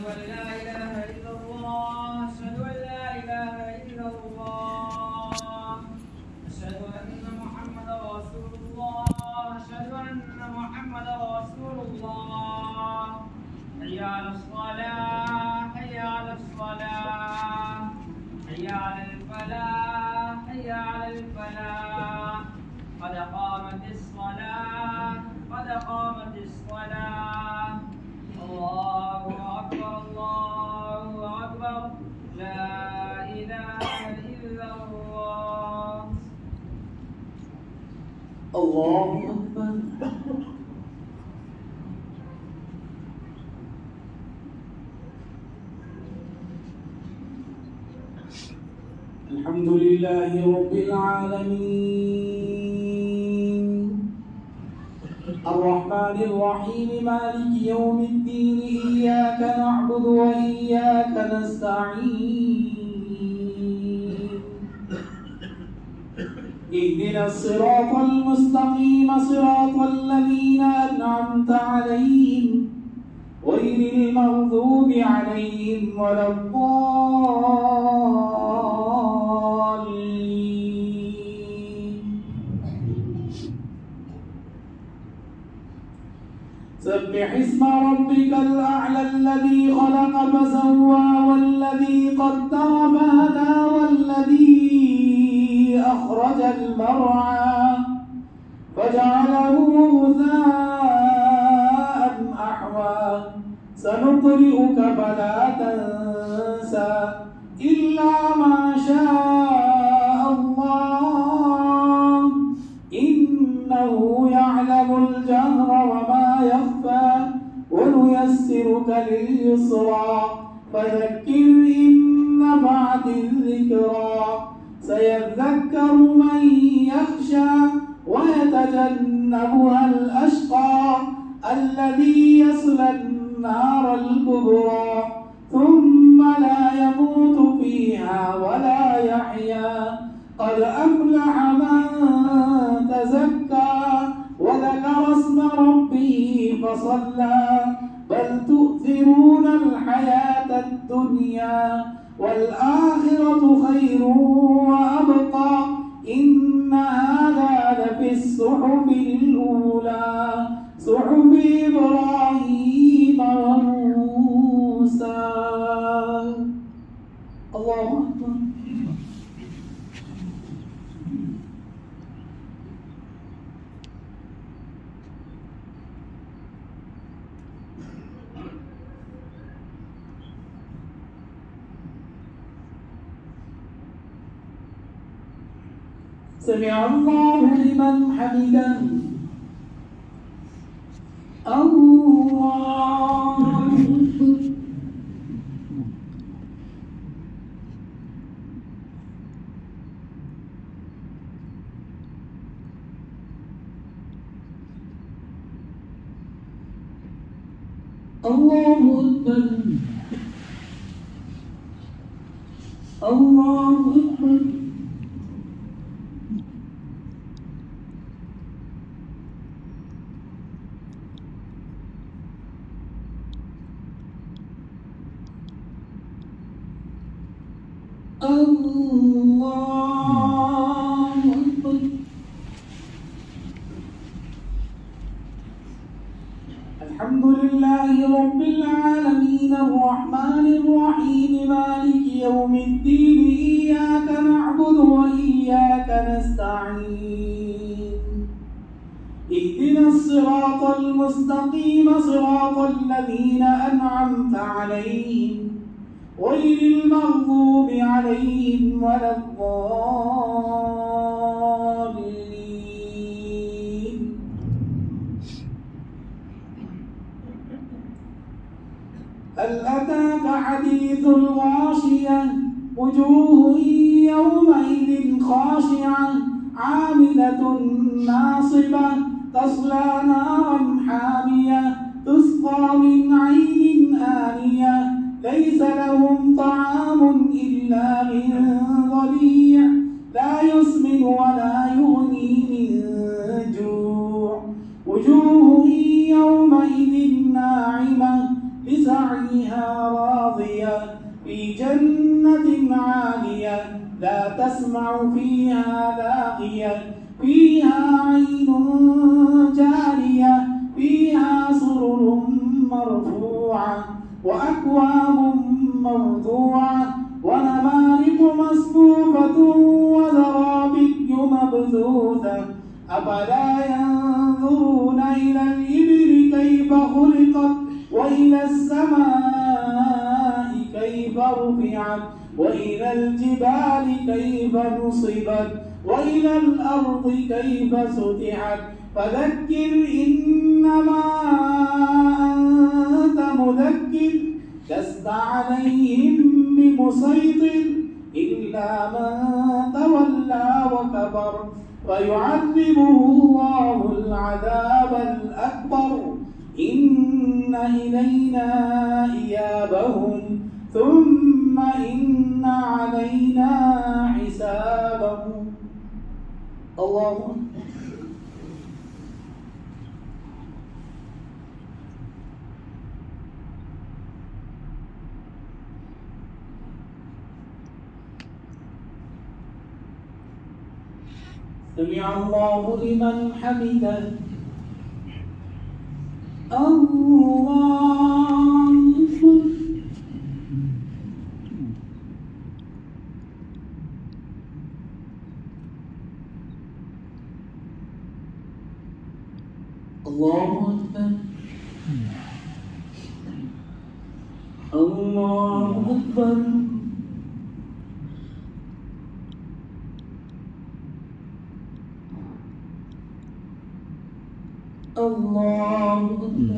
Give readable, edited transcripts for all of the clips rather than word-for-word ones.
أن لا إله إلا الله أشهد أن لا إله إلا الله أشهد أن محمدا رسول الله أشهد أن محمدا رسول الله حي على الصلاة حي على الصلاة حي على الفلاح حي على الفلاح قد قامت الصلاة قد قامت الصلاة الله أكبر الله أكبر لا إله إلا الله الله أكبر. الحمد لله رب العالمين الرحمن الرحيم مالك يوم الدين إياك نعبد وإياك نستعين اهدنا الصراط المستقيم صراط الذين أنعمت عليهم غير المغضوب عليهم ولا الضالين. سبح اسم ربك الأعلى الذي خلق فسوى والذي قدر فهدى والذي أخرج المرعى فجعله غثاء أحوى سنقرئك فلا تنسى إلا ما شاء الله إنه يعلم الجهر وما يخفى ونيسرك لليسرى فذكر إن نفعت الذكرى سيذكر من يخشى ويتجنبها الأشقى الذي يصلى النار الكبرى ثم لا يموت فيها ولا يحيا قد أفلح من تزكى وذكر اسم ربه فصلى بل تؤثرون الحياة الدنيا والآخرة خير وأبقى إن هذا لفي الصحف الأولى صحف إبراهيم وموسى. الله أكبر. سمع الله لمن حمده. الله الله أكبر. الله أكبر. الله أكبر. الحمد لله رب العالمين الرحمن الرحيم مالك يوم الدين إياك نعبد وإياك نستعين اهدنا الصراط المستقيم صراط الذين أنعمت عليهم غير المغضوب عليهم ولا الضالين. هل أتاك حديث الغاشية وجوه يومئذ خاشعة عاملة ناصبة تصلى نارا حامية تسقى من عين آنية ليس لهم طعام إلا من ضريع لا يسمن ولا يغني من جوع وجوه يومئذ ناعمة لسعيها عنها راضية في جنة عالية لا تسمع فيها لاغية فيها عين جارية فيها سرر مرفوعة وأكواب موضوعة ونمارق مصفوفة وزرابي مبثوثة أفلا ينظرون إلى الإبل كيف خلقت وإلى السماء كيف رفعت وإلى الجبال كيف نصبت وإلى الأرض كيف سطحت فذكر إنما أنت مذكر لست عليهم بمسيطر إلا من تولى وكفر فيعذبه الله العذاب الأكبر إن إلينا إيابهم ثم إن علينا حسابهم. الله سمع الله لمن حمده. الله أكبر. الله أكبر. الله أكبر.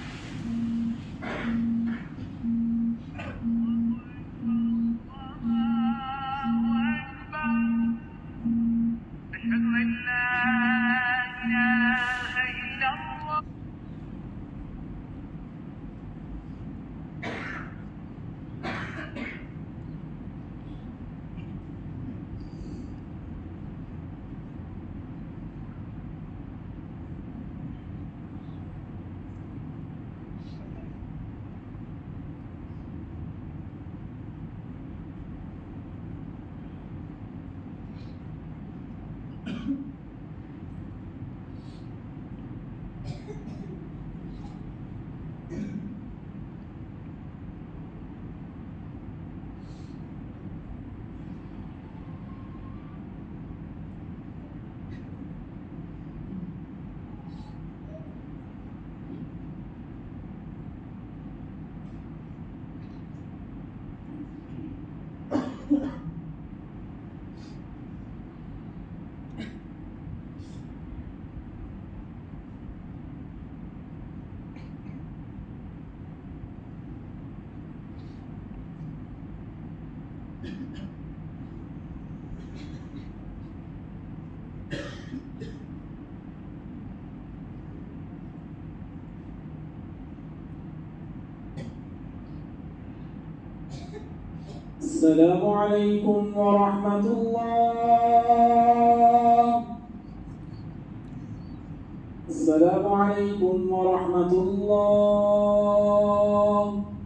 السلام عليكم ورحمة الله. السلام عليكم ورحمة الله.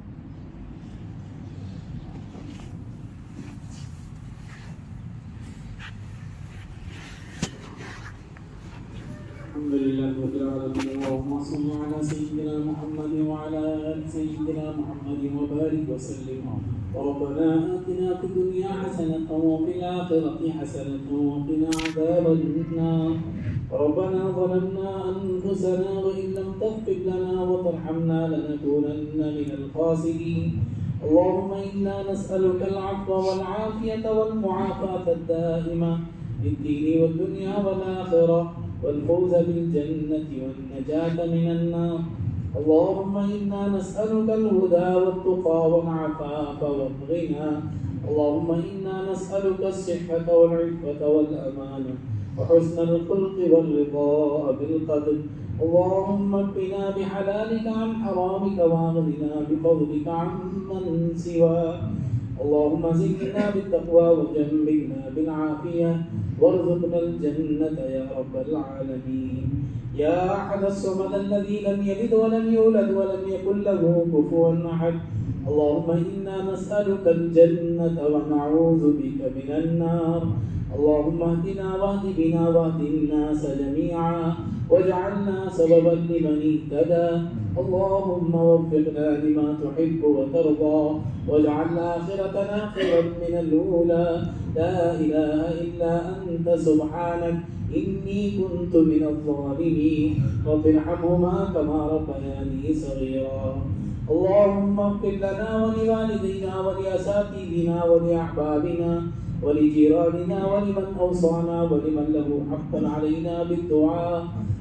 الحمد لله رب العالمين. اللهم صل على سيدنا محمد وعلى آل سيدنا محمد وبارك وسلم. ربنا آتنا في الدنيا حسنة وفي الآخرة حسنة وقنا عذاب النار. ربنا ظلمنا أنفسنا وإن لم تغفر لنا وترحمنا لنكونن من الخاسرين. اللهم إنا نسألك العفو والعافية والمعافاة الدائمة في الدين والدنيا والآخرة والفوز بالجنة والنجاة من النار. اللهم إنا نسألك الهدى والتقى والعفاف والغنى. اللهم إنا نسألك الصحة والعفة والأمانة وحسن الخلق والرضاء بالقدر. اللهم اكفنا بحلالك عن حرامك واغننا بفضلك عمن سواك. اللهم زدنا بالتقوى وجنبنا بالعافية وارزقنا الجنة يا رب العالمين. يا أحد الصمد الذي لم يلد ولم يولد ولم يكن له كفوا أحد. اللهم إنا نسألك الجنة ونعوذ بك من النار. اللهم اهدنا واهد بنا واهد الناس جميعا واجعلنا سببا لمن اهتدى. اللهم وفقنا لما تحب وترضى واجعل آخرتنا خيرا من الأولى. لا إله إلا أنت سبحانك إني كنت من الظالمين. رب ارحمهما كما ربياني صغيرا. اللهم اغفر لنا ولوالدينا ولأساتذتنا ولأحبابنا ولجيراننا ولمن أوصانا ولمن له حقا علينا بالدعاء.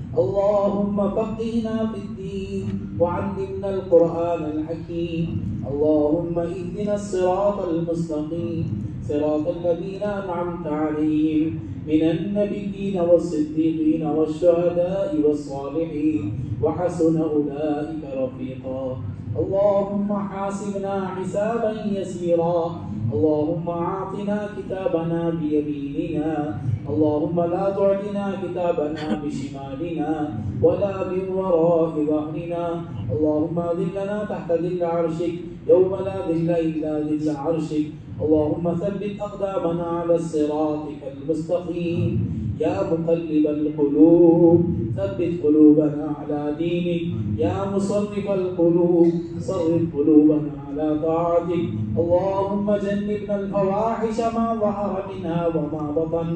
اللهم فقهنا في الدين وعلمنا القرآن الحكيم. اللهم اهدنا الصراط المستقيم صراط الذين أنعمت عليهم من النبيين والصديقين والشهداء والصالحين وحسن أولئك رفيقا. اللهم حاسبنا حسابا يسيرا. اللهم أعطنا كتابنا بيميننا. اللهم لا تعطنا كتابنا بشمالنا ولا من وراء ظهرنا. اللهم ذلنا تحت ذل عرشك يوم لا ذل إلا ذل عرشك. اللهم ثبت أقدامنا على صراطك المستقيم. يا مقلب القلوب ثبت قلوبنا على دينك. يا مصرف القلوب صرف قلوبنا على طاعتك. اللهم جنبنا الفواحش ما ظهر منها وما بطن.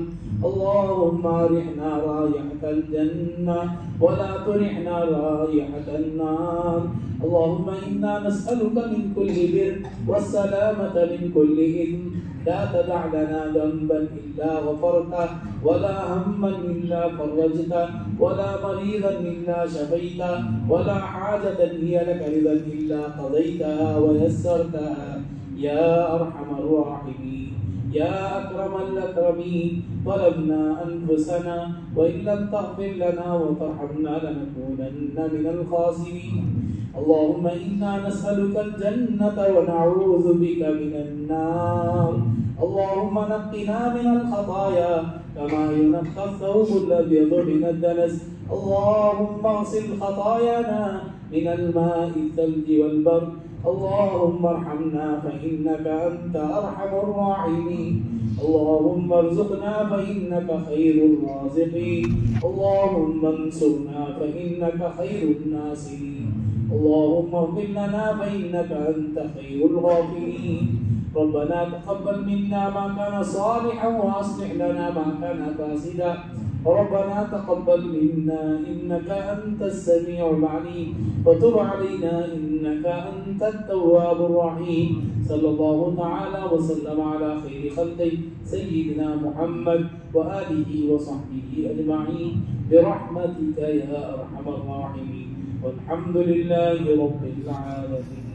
اللهم أرحنا رائحة الجنة ولا ترحنا رائحة النار. اللهم إنا نسألك من كل بر والسلامة من كل إثم. لا تدع لنا ذنبا إلا غفرته ولا هما إلا فرجته ولا مريضا إلا شفيته ولا حاجة هي لك رضا إلا قضيتها ويسرتها يا أرحم الراحمين. يا أكرم الأكرمين ظلمنا أنفسنا وإن لم تغفر لنا وترحمنا لنكونن من الخاسرين. اللهم إنا نسألك الجنة ونعوذ بك من النار. اللهم نقنا من الخطايا كما ينقى الثوب الأبيض من الدنس. اللهم اغسل خطايانا من الماء الثلج والبرد. اللهم ارحمنا فإنك أنت أرحم الراحمين. اللهم ارزقنا فإنك خير الرازقين. اللهم انصرنا فإنك خير الناصرين. اللهم اغفر لنا فإنك أنت خير الغافرين. ربنا تقبل منا ما كان صالحا وأصلح لنا ما كان فاسدا. ربنا تقبل منا إنك أنت السميع العليم وتب علينا إنك أنت التواب الرحيم. صلى الله تعالى وسلم على خير خلقه سيدنا محمد وآله وصحبه أجمعين برحمتك يا أرحم الراحمين. والحمد لله رب العالمين.